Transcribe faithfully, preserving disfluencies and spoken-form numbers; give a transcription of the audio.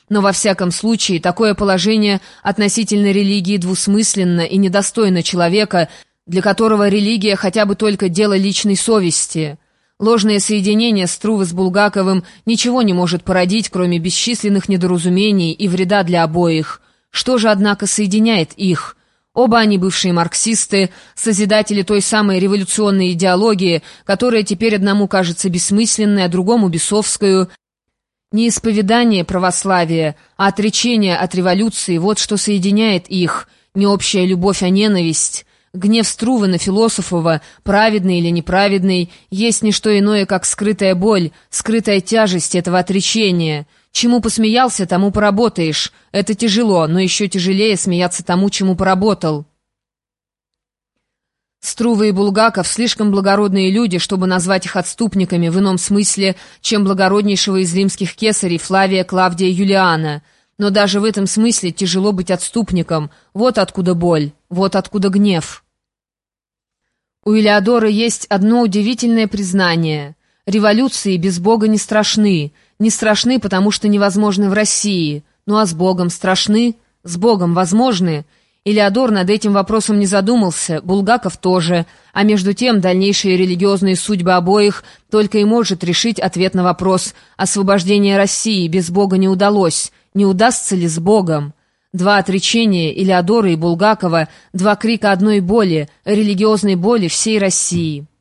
но во всяком случае такое положение относительно религии двусмысленно и недостойно человека, для которого религия хотя бы только дело личной совести. Ложное соединение Струвы с Булгаковым ничего не может породить, кроме бесчисленных недоразумений и вреда для обоих. Что же, однако, соединяет их? Оба они бывшие марксисты, созидатели той самой революционной идеологии, которая теперь одному кажется бессмысленной, а другому бесовскую. Не исповедание православия, а отречение от революции — вот что соединяет их, не общая любовь, а ненависть. Гнев Струвы на Философова, праведный или неправедный, есть не что иное, как скрытая боль, скрытая тяжесть этого отречения. Чему посмеялся, тому поработаешь. Это тяжело, но еще тяжелее смеяться тому, чему поработал. Струва и Булгаков — слишком благородные люди, чтобы назвать их отступниками в ином смысле, чем благороднейшего из римских кесарей Флавия Клавдия Юлиана. Но даже в этом смысле тяжело быть отступником. Вот откуда боль, вот откуда гнев. У Элеодора есть одно удивительное признание. Революции без Бога не страшны. Не страшны, потому что невозможны в России. Ну а с Богом страшны? С Богом возможны? Элеодор над этим вопросом не задумался, Булгаков тоже, а между тем дальнейшие религиозные судьбы обоих только и может решить ответ на вопрос: освобождение России без Бога не удалось, не удастся ли с Богом? Два отречения Элеодора и Булгакова, два крика одной боли, религиозной боли всей России.